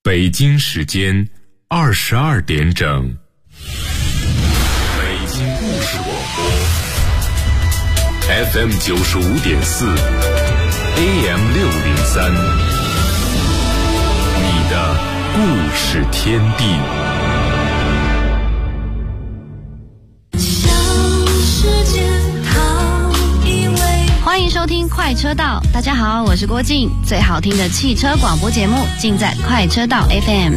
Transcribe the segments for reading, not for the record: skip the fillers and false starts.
北京时间22点整。北京故事广播 FM 95.4 AM 603，你的故事天地。 欢迎收听快车道，大家好，我是郭靖，最好听的汽车广播节目尽在快车道 FM。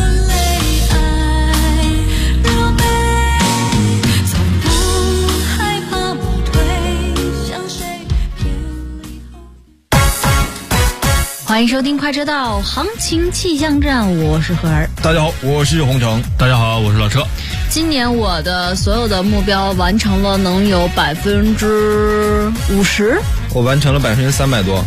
欢迎收听快车道行情气象站，我是何儿。 大家好，我是洪城。 大家好，我是老车。 今年我的所有的目标完成了，能有50%。 我完成了300%多。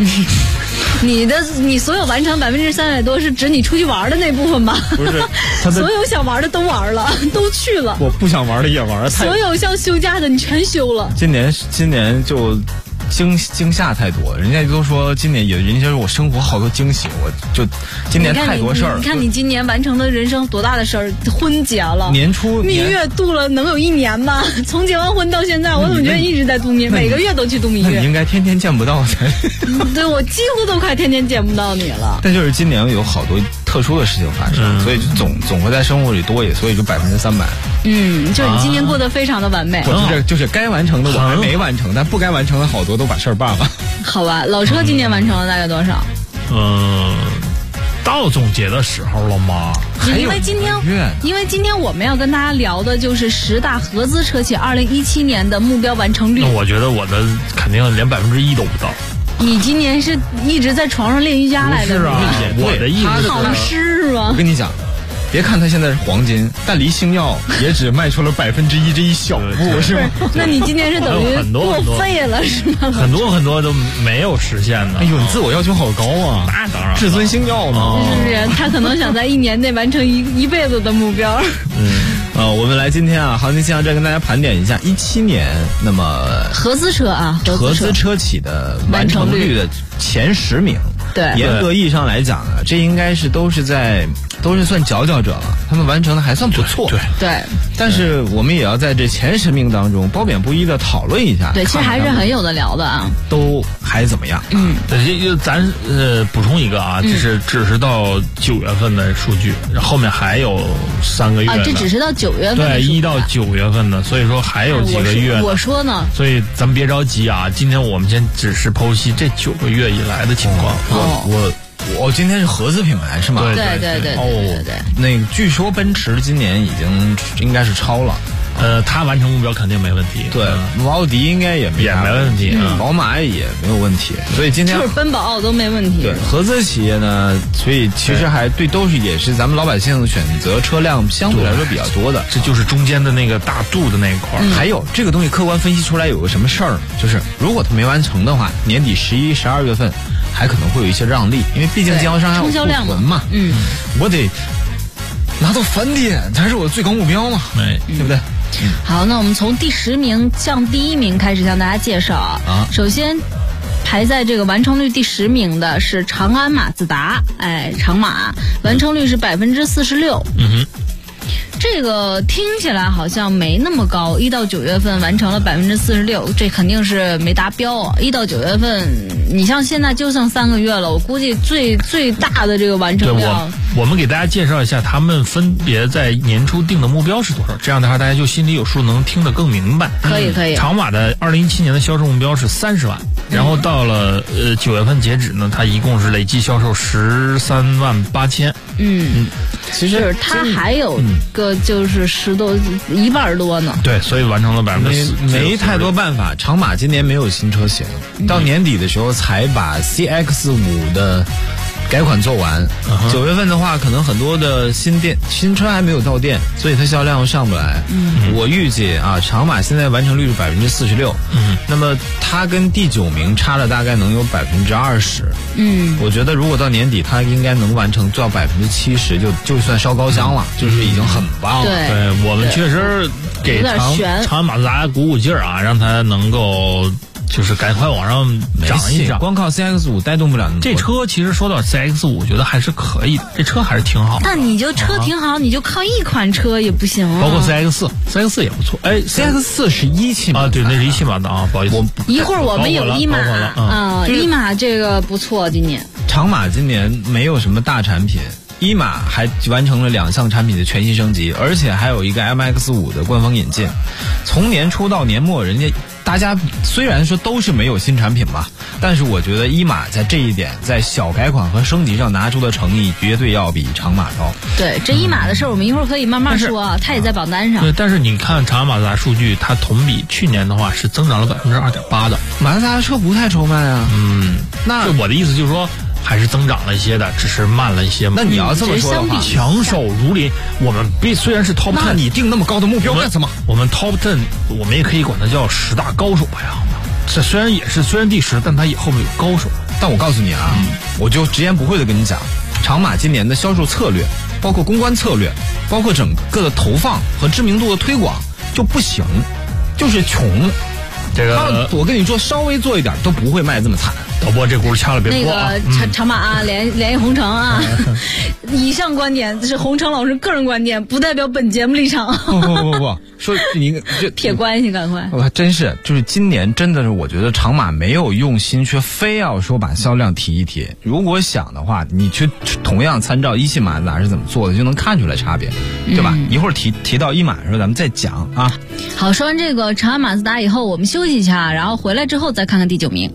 你所有完成300%多是指你出去玩的那部分吧？ 不是， 所有想玩的都玩了，都去了。 我不想玩的也玩了。 所有像休假的你全休了。 今年就惊吓太多，人家都说今年人家说我生活好多惊喜，我就今年太多事儿。 你看你今年完成的人生多大的事儿，婚结了， 年初蜜月度了，能有1年吗？从结完婚到现在，我怎么觉得一直在度蜜月，每个月都去度蜜月？ 你应该天天见不到才。 对，我几乎都快天天见不到你了。 但就是今年有好多特殊的事情发生，所以就总会在生活里多一，所以就300%。 就是你今年过得非常的完美。 就是该完成的我还没完成，但不该完成的好多都把事儿办了。 好吧，老车今年完成了大概多少？ 到总结的时候了吗？ 因为今天我们要跟大家聊的就是10大合资车企2017年的目标完成率。 那我觉得我的肯定连1%都不到。 你今年是一直在床上练瑜伽来的？ 是啊，我的意思考试是吗？ 我跟你讲，别看它现在是黄金，但离星耀也只迈出了1%这一小步，是吗？ 那你今年是等于过废了是吗？ 很多都没有实现的。 哎呦，你自我要求好高啊！ 那当然， 至尊星耀呢？ 是不是？他可能想在1年内完成一辈子的目标。 我们来今天行情气象站跟大家盘点一下17年，那么合资车合资车企的完成率的前10名。 对， 严格意义上来讲呢，这应该是都是算佼佼者了，他们完成的还算不错。 对。 但是我们也要在这前10名当中褒贬不一的讨论一下。 对，其实还是很有的聊的啊。 都还怎么样？ 对，咱补充一个啊，这是只是到9月份的数据，后面还有3个月。 这只是到9月份的。 对，1到9月份的，所以说还有几个月。 我说呢。 所以咱们别着急啊，今天我们先只是剖析这9个月以来的情况。 我今天是合资品牌是吗？ 对。 那个据说奔驰今年已经应该是超了。 他完成目标肯定没问题。 对，奥迪应该也没问题， 宝马也没有问题。所以今天就是奔宝奥都没问题。 对，合资企业呢，所以其实还也是咱们老百姓选择车辆相对来说比较多的。 这就是中间的那个大度的那一块。 还有这个东西客观分析出来有个什么事儿，就是如果它没完成的话，年底11、12月份还可能会有一些让利，因为毕竟经销商还有库存嘛。我得拿到返点才是我的最高目标嘛，对不对？ 好，那我们从第10名向第1名开始向大家介绍啊。首先排在这个完成率第10名的是长安马自达，长马完成率是46%。这个听起来好像没那么高，1到9月份完成了46%，这肯定是没达标啊。1到9月份，你像现在就剩3个月了，我估计最大的这个完成量。 我们给大家介绍一下，他们分别在年初定的目标是多少，这样的话大家就心里有数，能听得更明白。 可以。 长马的2017年的销售目标是30万，然后到了9月份截止呢，它一共是累计销售13万8千。 其实它还有个就是1半多呢。 对，所以完成了4%。 没太多办法，长马今年没有新车型，到年底的时候才把 CX-5的改款做完。9月份的话，可能很多的新车还没有到店，所以它销量上不来。我预计长马现在完成率是46%。那么它跟第9名差了大概能有20%。我觉得如果到年底它应该能完成做到70%，就算烧高香了，就是已经很棒了。 对，我们确实给长安马自达鼓劲儿啊，让它能够就是赶快往上涨一涨。 光靠 CX-5带动不了那么多。 这车其实说到 CX-5，我觉得还是可以的，这车还是挺好的。 但你就车挺好，你就靠一款车也不行啊。 包括 CX-4 也不错。哎 ，CX-4是1汽马啊，对，那是1汽马的啊，不好意思。 一会儿我们有1马啊，1马这个不错，今年。 长马今年没有什么大产品。1马还完成了2项产品的全新升级，而且还有一个 MX-5 的官方引进。从年初到年末，大家虽然说都是没有新产品吧，但是我觉得1马在这一点，在小改款和升级上拿出的诚意，绝对要比长马高。 对，这1马的事儿，我们一会儿可以慢慢说，它也在榜单上。 对，但是你看长安马自达数据，它同比去年的话是增长了2.8%的。 马自达的车不太愁卖啊。 那我的意思就是说。还是增长了一些的，只是慢了一些。 那你要这么说的话， 强手如林。我们虽然是 Top 10， 那你定那么高的目标干什么？ 我们 Top 10，我们也可以管它叫10大高手排行榜。这虽然第10，但它也后面有高手。 但我告诉你啊，我就直言不讳的跟你讲，长马今年的销售策略，包括公关策略，包括整个的投放和知名度的推广就不行，就是穷。 这个我跟你说，稍微做一点都不会卖这么惨。 导播，这轱辘掐了别播啊！那个长马啊，联谊红城啊，以上观点是洪城老师个人观点，不代表本节目立场。 不，说你这撇关系，赶快。 我真是，就是今年真的是，我觉得长马没有用心，却非要说把销量提一提。如果想的话，你去同样参照1汽马自达是怎么做的，就能看出来差别，对吧？一会儿提到1马的时候，咱们再讲啊。 好，说完这个长安马自达以后，我们休息一下，然后回来之后再看看第9名。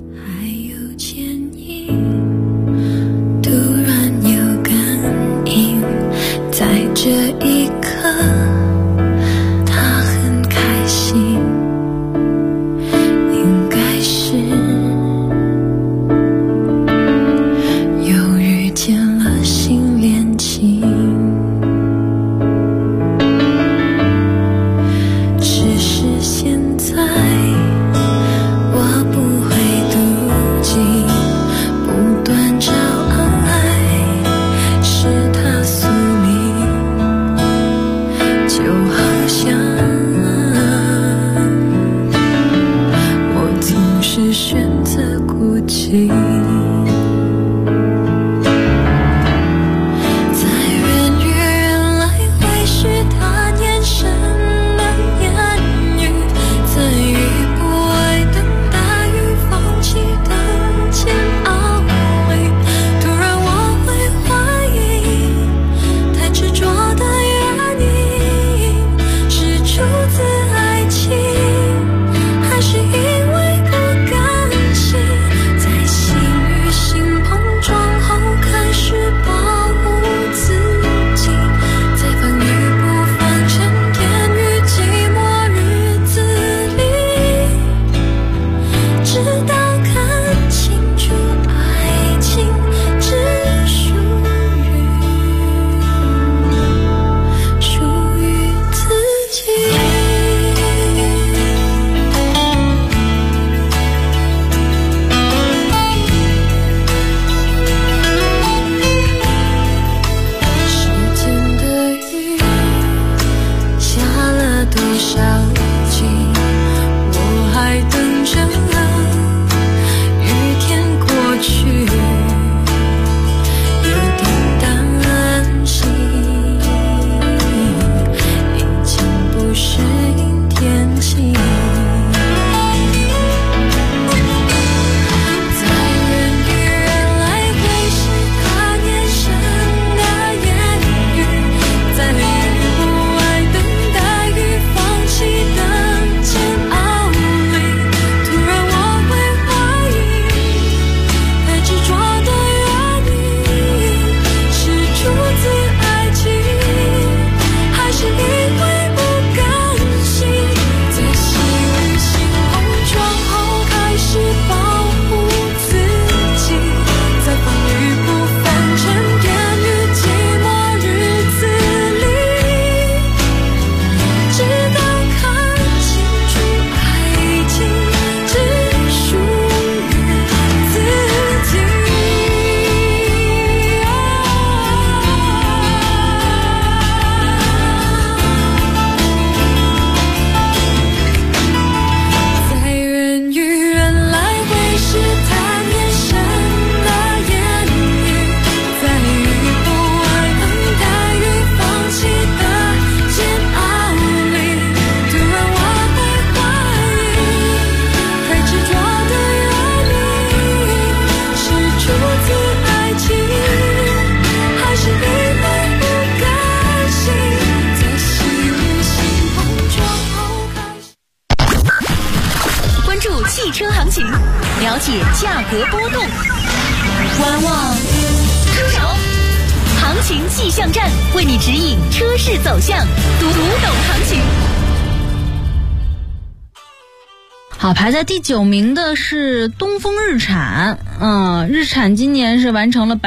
突然有感应，在这一刻他很开心，应该是又遇见了新恋情，只是现在我不会读价格波动，观望出手，行情气象站为你指引车市走向，读懂行情。 好，排在第9名的是东风日产，日产今年是完成了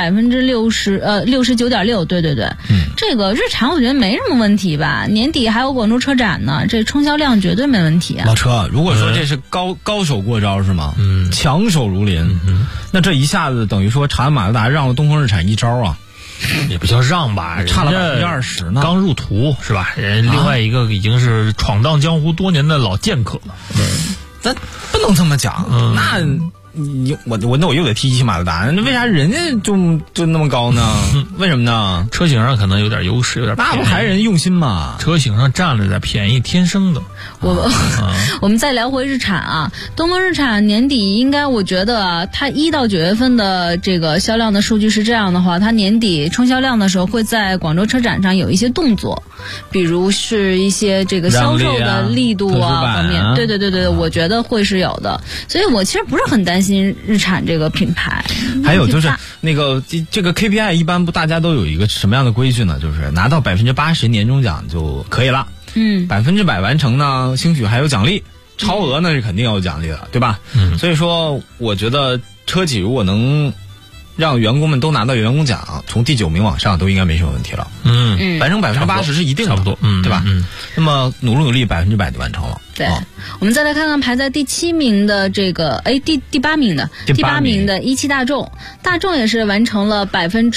69.6%，对，这个日产我觉得没什么问题吧，年底还有广州车展呢，这冲销量绝对没问题啊。 老车，如果说这是高手过招是吗？强手如林，那这一下子等于说长安马自达让了东风日产一招啊。 也不叫让吧， 差了20%呢， 刚入途是吧？人另外一个已经是闯荡江湖多年的老剑客了。 咱不能这么讲，那我又得提一汽马自达，那为啥人家就那么高呢？为什么呢？ 车型上可能有点优势，有点便宜， 那不还是人用心吗？ 车型上占了点便宜，天生的。 我们再聊回日产啊，东风日产年底应该，我觉得啊，它1到9月份的这个销量的数据是这样的话，它年底冲销量的时候会在广州车展上有一些动作，比如是一些这个销售的力度方面，对，我觉得会是有的，所以我其实不是很担心日产这个品牌。 还有就是那个这个 KPI 一般不大家都有一个什么样的规矩呢？就是拿到80%年终奖就可以了。100%完成呢，兴许还有奖励，超额呢是肯定要有奖励的，对吧？所以说我觉得车企如果能让员工们都拿到员工奖，从第9名往上都应该没什么问题了。完成80%是一定的， 差不多， 对吧？那么努力100%就完成了。 对，我们再来看看排在第7名的这个，第8名的17大众，大众也是完成了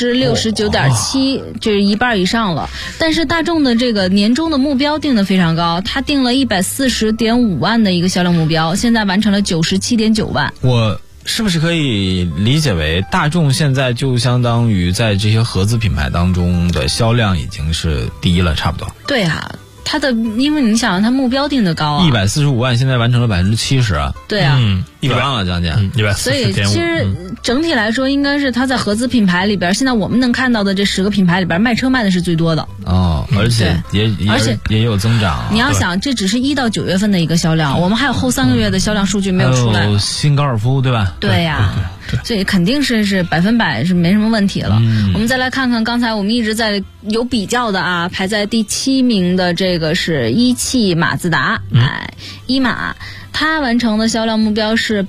69.7%，就是一半以上了。但是大众的这个年终的目标定得非常高，它定了140.5万的一个销量目标，现在完成了97.9万。 我是不是可以理解为大众现在就相当于在这些合资品牌当中的销量已经是第一了，差不多？ 对啊，它的因为你想它目标定的高啊 ，145万现在完成了70%啊。 对啊 ，100万了将近 140.5。 所以其实整体来说，应该是它在合资品牌里边，现在我们能看到的这10个品牌里边，卖车卖的是最多的。 而且也有增长。 你要想，这只是1到9月份的一个销量，我们还有后3个月的销量数据没有出来。 还有新高尔夫对吧？ 对呀，所以肯定是100%是没什么问题了。我们再来看看刚才我们一直在有比较的啊，排在第7名的这个是一汽马自达，一马。它完成的销量目标是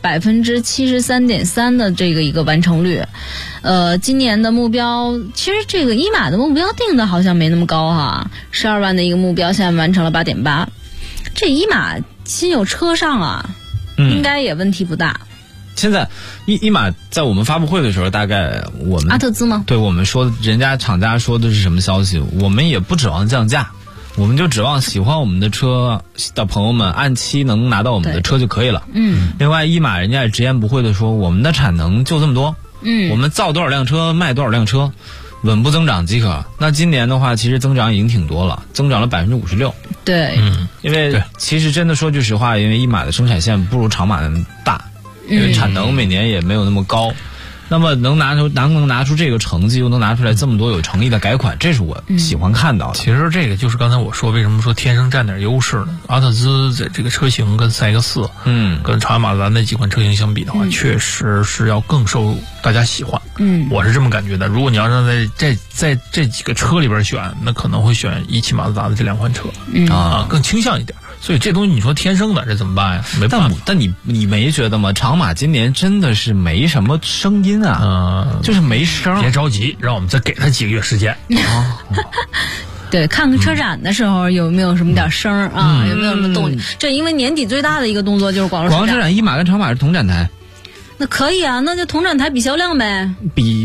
73.3%的这个一个完成率，今年的目标其实这个一马的目标定的好像没那么高哈，12万的一个目标现在完成了8.8%，这一马新有车上啊，应该也问题不大。 现在一马在我们发布会的时候，大概我们阿特兹吗？ 对，我们说人家厂家说的是什么消息？我们也不指望降价。我们就指望喜欢我们的车的朋友们按期能拿到我们的车就可以了。另外一马人家也直言不讳的说，我们的产能就这么多，我们造多少辆车卖多少辆车，稳步增长即可。那今年的话，其实增长已经挺多了，增长了56%。 对， 因为其实真的说句实话，因为一马的生产线不如长马那么大，因为产能每年也没有那么高。那么能拿出这个成绩，又能拿出来这么多有诚意的改款，这是我喜欢看到的。 其实这个就是刚才我说为什么说天生占点优势呢？阿特兹在这个车型跟4X4，跟长安马自达那几款车型相比的话，确实是要更受大家喜欢。我是这么感觉的。如果你要让在这几个车里边选，那可能会选一汽马自达的这2款车，更倾向一点。所以这东西你说天生的，这怎么办呀？没办法。 但你没觉得吗？长马今年真的是没什么声音啊，就是没声。 别着急，让我们再给他几个月时间。 对，看看车展的时候有没有什么点声啊，有没有什么动静？这因为年底最大的一个动作就是广州车展， 一马跟长马是同展台。 那可以啊，那就同展台比销量呗。 比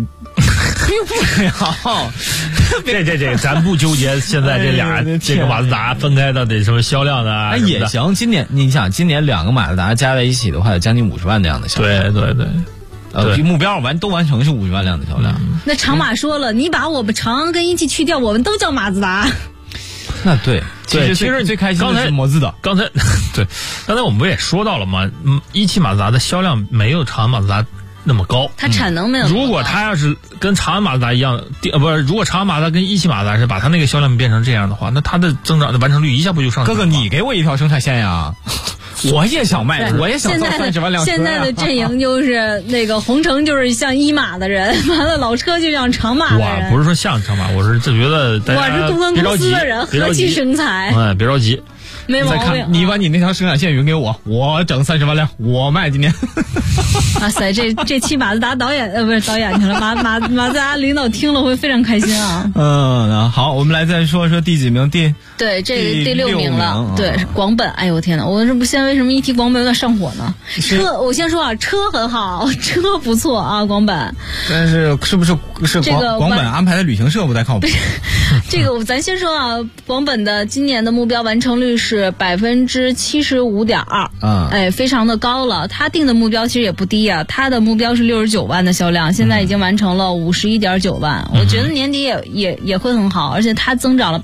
好， 这咱不纠结现在这俩这个马自达分开到底什么销量啊？ 也行。今年你想，今年2个马自达加在一起的话，有将近50万辆的销量。 对， 目标都完成是50万辆的销量。 那长马说了，你把我们长安跟一汽去掉，我们都叫马自达。 那对，其实最开心的是摩自的。 刚才我们不也说到了吗？一汽马自达的销量没有长安马自达那么高， 它产能没有那么高。 如果它要是跟长安马自达一样，如果长安马自达跟一汽马自达是把它那个销量变成这样的话，那它的增长的完成率一下不就上去了？ 哥哥，你给我一条生产线呀！ 我也想卖，我也想造30万辆车。 现在的阵营就是那个红城就是像一马的人，完了老车就像长马的人。 我不是说像长马，我是就觉得大家我是公关公司的人，和气生财。 别着急。 没毛病。 你把你那条生产线匀给我，我整30万辆，我卖今年。 哇塞，这期马自达导演不是导演去了，马自达领导听了会非常开心啊。 好，我们来再说说第几名？对， 这第6名了。对，是广本。哎呦天哪，我这不现在为什么一提广本有点上火呢？车，我先说啊，车很好，车不错啊，广本。 但是是不是这个广本安排的旅行社不太靠谱？ 这个咱先说啊，广本的今年的目标完成率是75.2%，非常的高了。他定的目标其实也不低啊，他的目标是69万的销量，现在已经完成了51.9万。我觉得年底也会很好，而且它增长了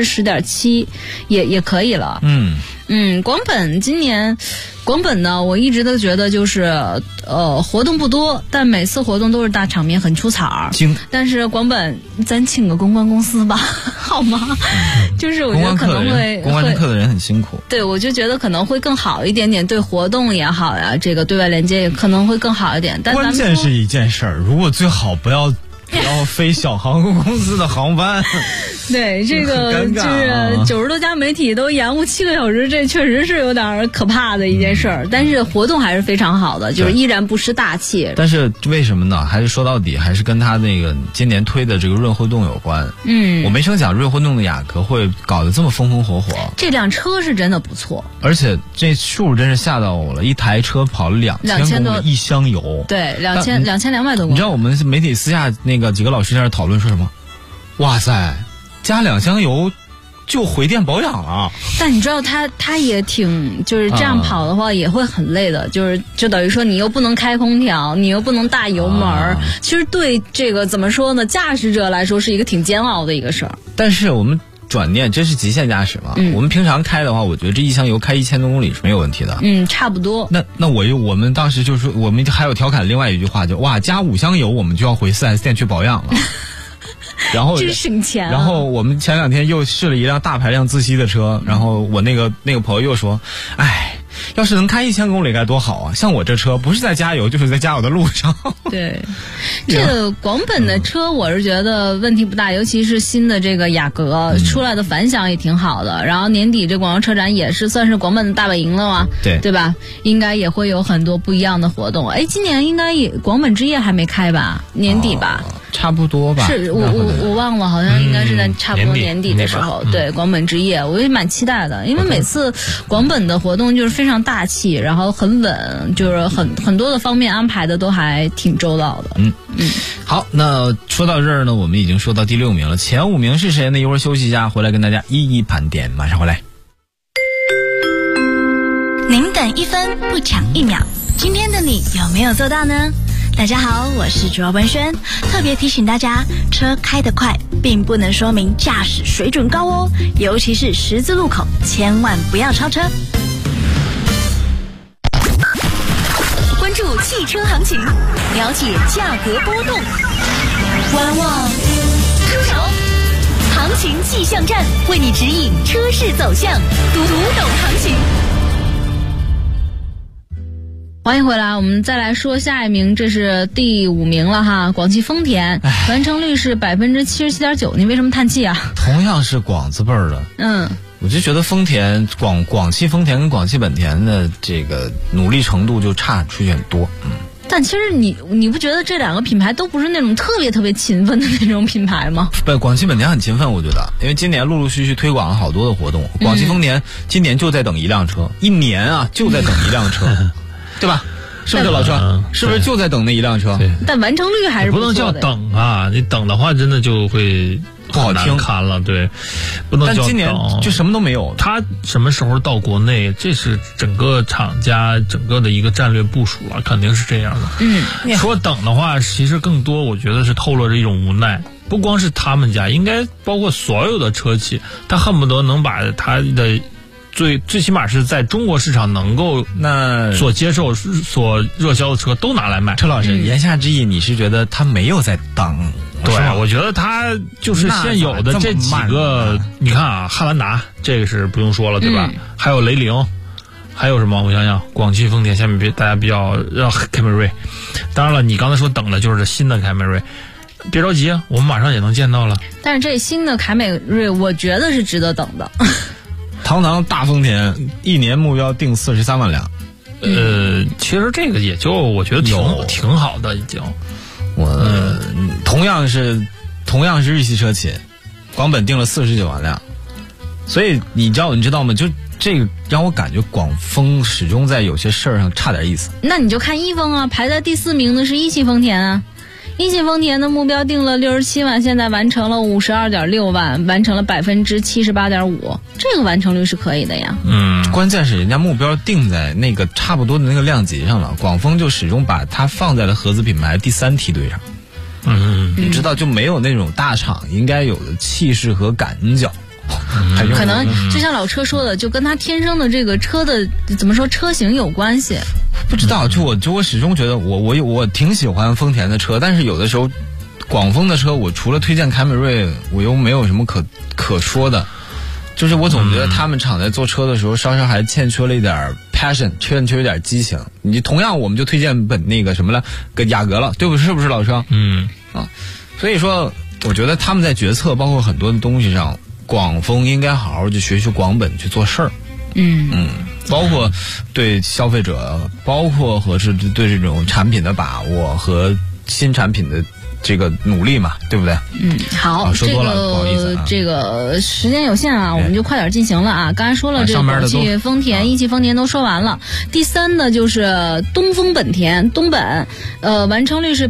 10.7%，也可以了。广本今年。广本呢，我一直都觉得就是活动不多，但每次活动都是大场面，很出彩儿。但是广本咱请个公关公司吧，好吗？就是我觉得可能会公关课的人很辛苦。 对，我就觉得可能会更好一点点，对活动也好呀，这个对外连接也可能会更好一点。但关键是一件事儿，如果最好不要飞小航空公司的航班。 对，这个就是90多家媒体都延误7个小时，这确实是有点可怕的一件事儿。但是活动还是非常好的，就是依然不失大气。 但是为什么呢？还是说到底还是跟他那个今年推的这个润会动有关。我没成想润会动的雅阁会搞得这么风风火火。这辆车是真的不错， 而且这数真是吓到我了，一台车跑了2000公里，一箱油。 对，2200多公里。 你知道我们媒体私下那个几个老师在那讨论说什么？哇塞！加2箱油就回电保养了。 但你知道他也挺就是这样跑的话也会很累的，就等于说你又不能开空调，你又不能大油门，其实对这个怎么说呢，驾驶者来说是一个挺煎熬的一个事儿。 但是我们转念，这是极限驾驶嘛？我们平常开的话，我觉得这一箱油开1000多公里是没有问题的。 差不多。 那我们当时就是我们还有调侃另外一句话，就哇加5箱油我们就要回4S店去保养了。然后真省钱。 然后我们前2天又试了一辆大排量自吸的车，然后我那个朋友又说，哎，要是能开1000公里该多好啊！像我这车不是在加油就是在加油的路上。 对，这个广本的车我是觉得问题不大，尤其是新的这个雅阁出来的反响也挺好的。然后年底这广州车展也是算是广本的大本营了嘛，对吧？应该也会有很多不一样的活动。今年应该也广本之夜还没开吧？年底吧？ 差不多吧。 是我忘了，好像应该是在差不多年底的时候。对，广本之夜我也蛮期待的，因为每次广本的活动就是非常大气，然后很稳，就是很多的方面安排的都还挺周到的。 好，那说到这儿呢，我们已经说到第6名了，前5名是谁呢？一会儿休息一下，回来跟大家一一盘点，马上回来。 您等1分不抢1秒，今天的你有没有做到呢？大家好，我是卓文萱，特别提醒大家，车开得快并不能说明驾驶水准高哦，尤其是十字路口，千万不要超车。关注汽车行情，了解价格波动，观望车手行情气象站为你指引车市走向，读懂行情。 欢迎回来，我们再来说下一名，这是第5名了哈，广汽丰田，完成率是77.9%。你为什么叹气啊？ 同样是广字辈儿的，我就觉得丰田广汽丰田跟广汽本田的这个努力程度就差出去很多。 但其实你不觉得这2个品牌都不是那种特别特别勤奋的那种品牌吗？ 不，广汽本田很勤奋，我觉得，因为今年陆陆续续推广了好多的活动。广汽丰田今年就在等一辆车，1年啊就在等一辆车。对吧？是不是老车？是不是就在等那一辆车？ 但完成率还是不能叫等啊！你等的话，真的就会不好听看了。对，不能叫等。 但今年就什么都没有。 他什么时候到国内？这是整个厂家整个的一个战略部署了，肯定是这样的。说等的话，其实更多我觉得是透露着一种无奈。不光是他们家，应该包括所有的车企，他恨不得能把他的。最起码是在中国市场能够所接受、所热销的车都拿来卖。 车老师，言下之意你是觉得他没有在等？ 对，我觉得他就是现有的这几个，你看啊，汉兰达这个是不用说了，对吧？还有雷凌， 还有什么？我想想，广汽丰田下面大家比较凯美瑞，当然了，你刚才说等的就是新的凯美瑞，别着急啊，我们马上也能见到了。 但是这新的凯美瑞，我觉得是值得等的。 堂大丰田1年目标定43万辆。 其实这个也就我觉得挺好的，已经。 同样是日系车企，广本定了49万辆，所以你知道吗？就这个让我感觉广丰始终在有些事儿上差点意思。 那你就看一丰啊，排在第4名的是一汽丰田啊。一汽丰田的目标定了67万，现在完成了52.6万，完成了78.5%，这个完成率是可以的呀。 关键是人家目标定在那个差不多的那个量级上了，广丰就始终把它放在了合资品牌第3梯队上。你知道就没有那种大厂应该有的气势和感脚。 可能就像老车说的，就跟他天生的这个车的怎么说车型有关系。 不知道，就我始终觉得我挺喜欢丰田的车，但是有的时候广丰的车我除了推荐凯美瑞，我又没有什么可说的。就是我总觉得他们厂在做车的时候稍稍还欠缺了一点 passion， 欠缺一点激情。你同样我们就推荐那个什么了，跟雅阁了，对不？是不是老车？所以说我觉得他们在决策包括很多的东西上，广丰应该好好去学习广本去做事儿。包括对消费者，包括和是对这种产品的把握和新产品的这个努力嘛，对不对？ 好， 说多了，不好意思啊。 这个时间有限啊，我们就快点进行了啊。刚才说了，这个广汽丰田、一汽丰田都说完了。第3呢就是东风本田，东本，完成率是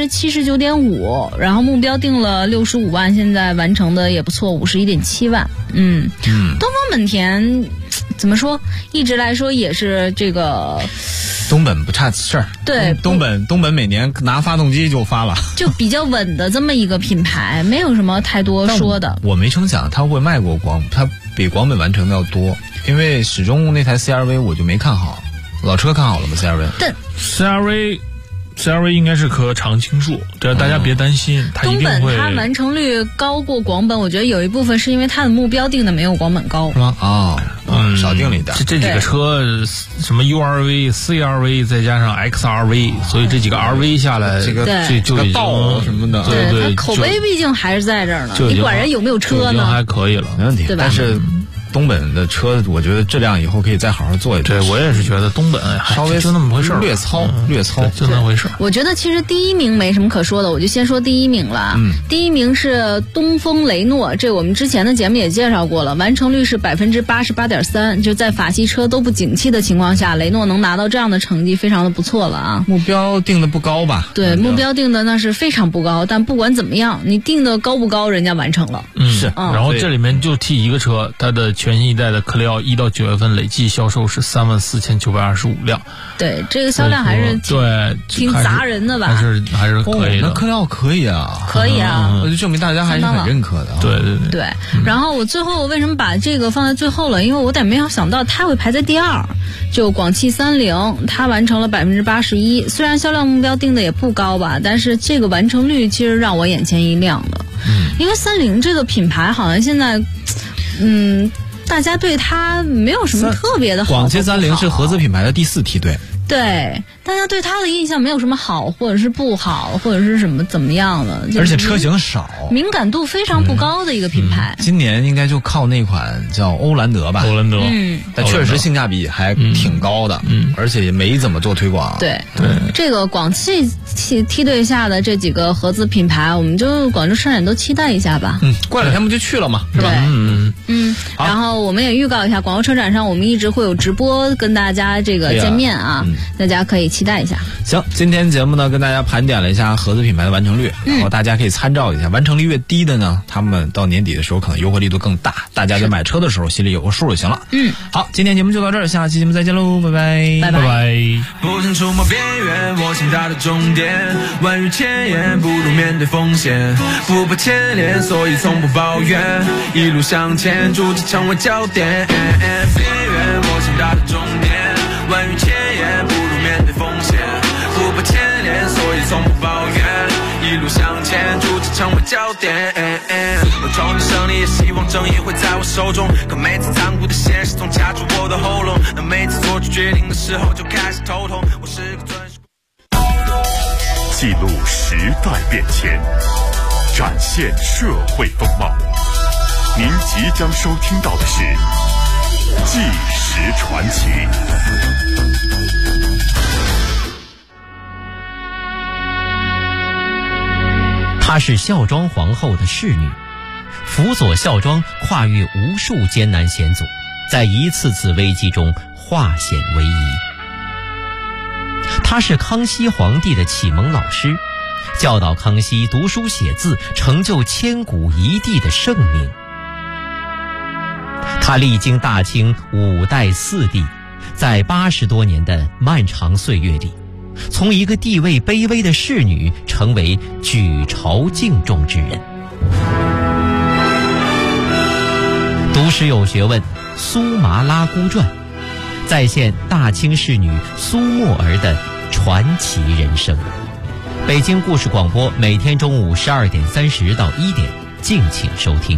79.5%，然后目标定了65万，现在完成的也不错，51.7万。东风本田怎么说？一直来说也是这个。 东本不差事儿， 对， 东本每年拿发动机就发了， 就比较稳的这么一个品牌，没有什么太多说的。 我没成想他会卖过他比广本完成的要多，因为始终那台 CR-V 我就没看好。老车看好了吗 CR-V？ 但 CR-V 应该是棵常青树，这大家别担心，它一定会。 东本它完成率高过广本，我觉得有一部分是因为它的目标定的没有广本高， 是吗？少定了一点。 这几个车，什么 URV、CRV 再加上 XRV，所以这几个 RV 下来，这就已经什么的， 对，它口碑毕竟还是在这儿呢。你管人有没有车呢？ 还可以了， 没问题， 对吧？ 但是东本的车，我觉得质量以后可以再好好做一做。 对，我也是觉得东本稍微就那么回事， 略糙， 就那么回事。 我觉得其实第1名没什么可说的，我就先说第1名了。第1名是东风雷诺，这我们之前的节目也介绍过了，完成率是88.3%，就在法系车都不景气的情况下，雷诺能拿到这样的成绩，非常的不错了啊。 目标定的不高吧？ 对，目标定的那是非常不高，但不管怎么样，你定的高不高，人家完成了。 是。 然后这里面就提一个车，它的全新一代的科雷傲1到9月份累计销售是34,925辆。 对，这个销量还是挺砸人的吧？ 还是可以的。 那科雷傲可以啊， 可以啊， 就证明大家还是很认可的。 对。然后我最后为什么把这个放在最后了？因为我没有想到它会排在第2，就广汽30，它完成了81%。虽然销量目标定的也不高吧，但是这个完成率其实让我眼前一亮的。因为30这个品牌好像现在，大家对它没有什么特别的好。 广汽30是合资品牌的第4梯队。 对，大家对它的印象没有什么好，或者是不好，或者是什么怎么样的， 而且车型少， 敏感度非常不高的一个品牌。 今年应该就靠那款叫欧蓝德吧？ 欧蓝德， 但确实性价比还挺高的，而且也没怎么做推广。 对，这个广汽梯队下的这几个合资品牌，我们就广州车展都期待一下吧。 过两天不就去了吗？是吧？ 然后我们也预告一下，广州车展上我们一直会有直播跟大家这个见面啊。大家可以期待一下。 行，今天节目呢跟大家盘点了一下合资品牌的完成率，然后大家可以参照一下，完成率越低的呢，他们到年底的时候可能优惠力度更大，大家在买车的时候心里有个数就行了。好，今天节目就到这儿，下期节目再见喽，拜拜， 拜拜。 不曾触摸边缘，我想达到终点，万语千言不如面对风险，不怕牵连，所以从不抱怨，一路向前，逐渐成为焦点。边缘，我想达到终点，万语千言不如面对风险，不怕牵连，所以从不抱怨，一路路向前，逐渐成为焦点。我憧憬胜利，也希望正义会在我手中，可每次残酷的现实总卡住我的喉咙。那每次做出决定的时候就开始头痛。我是个遵守。 记录时代变迁，展现社会风貌。您即将收听到的是《纪实传奇》。 她是孝庄皇后的侍女，辅佐孝庄跨越无数艰难险阻，在一次次危机中化险为夷。她是康熙皇帝的启蒙老师，教导康熙读书写字，成就千古一帝的盛名。她历经大清5代4帝，在80多年的漫长岁月里，从一个地位卑微的侍女成为举朝敬重之人。读史有学问，苏麻拉姑传再现大清侍女苏沫儿的传奇人生。北京故事广播每天中午12点30到1点，敬请收听。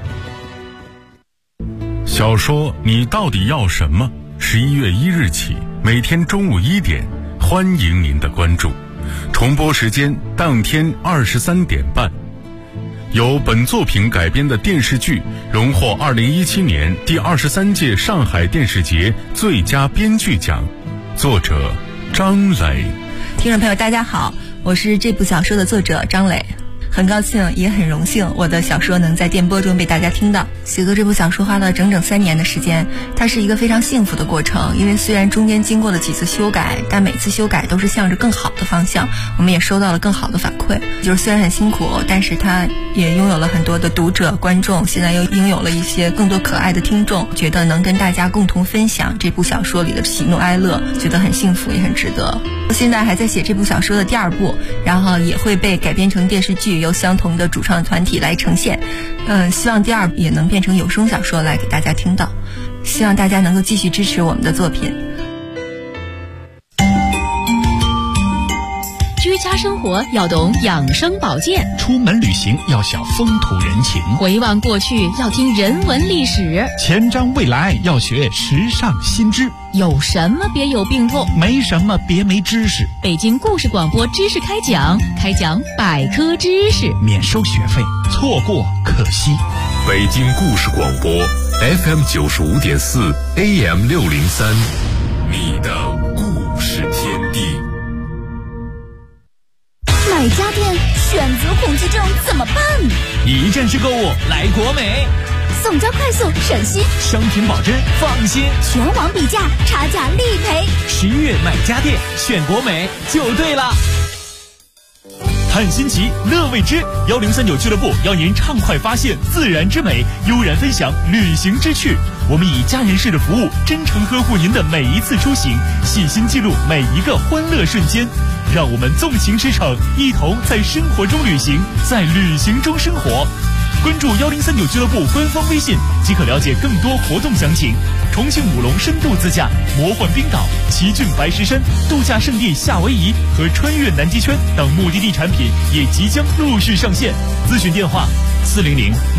小说你到底要什么？11月1日起，每天中午1点，欢迎您的关注。重播时间当天23点半。由本作品改编的电视剧荣获2017年第23届上海电视节最佳编剧奖，作者张磊。 听众朋友大家好，我是这部小说的作者张磊，很高兴也很荣幸我的小说能在电波中被大家听到。写作这部小说花了整整3年的时间，它是一个非常幸福的过程，因为虽然中间经过了几次修改，但每次修改都是向着更好的方向，我们也收到了更好的反馈。就是虽然很辛苦，但是它也拥有了很多的读者观众，现在又拥有了一些更多可爱的听众，觉得能跟大家共同分享这部小说里的喜怒哀乐，觉得很幸福也很值得。现在还在写这部小说的第2部，然后也会被改编成电视剧，由相同的主创团体来呈现。希望第2部也能变成有声小说来给大家听到，希望大家能够继续支持我们的作品。 居家生活要懂养生保健， 出门旅行要晓风土人情， 回望过去要听人文历史， 前瞻未来要学时尚新知。 有什么别有病痛， 没什么别没知识。 北京故事广播知识开讲百科知识， 免收学费，错过可惜。 北京故事广播 FM 95.4 AM 603，你的故事天地。 买家电选择恐惧症怎么办？ 一站式购物来国美， 送交快速省心， 商品保真放心， 全网比价，差价立赔。 11月买家电选国美就对了。探新奇，乐未知，1039俱乐部邀您畅快发现自然之美，悠然分享旅行之趣。我们以家人式的服务，真诚呵护您的每一次出行，细心记录每一个欢乐瞬间。让我们纵情驰骋，一同在生活中旅行，在旅行中生活。关注1039俱乐部官方微信即可了解更多活动详情。重庆武隆深度自驾、魔幻冰岛、奇骏白石山、度假胜地夏威夷和穿越南极圈等目的地产品也即将陆续上线。咨询电话400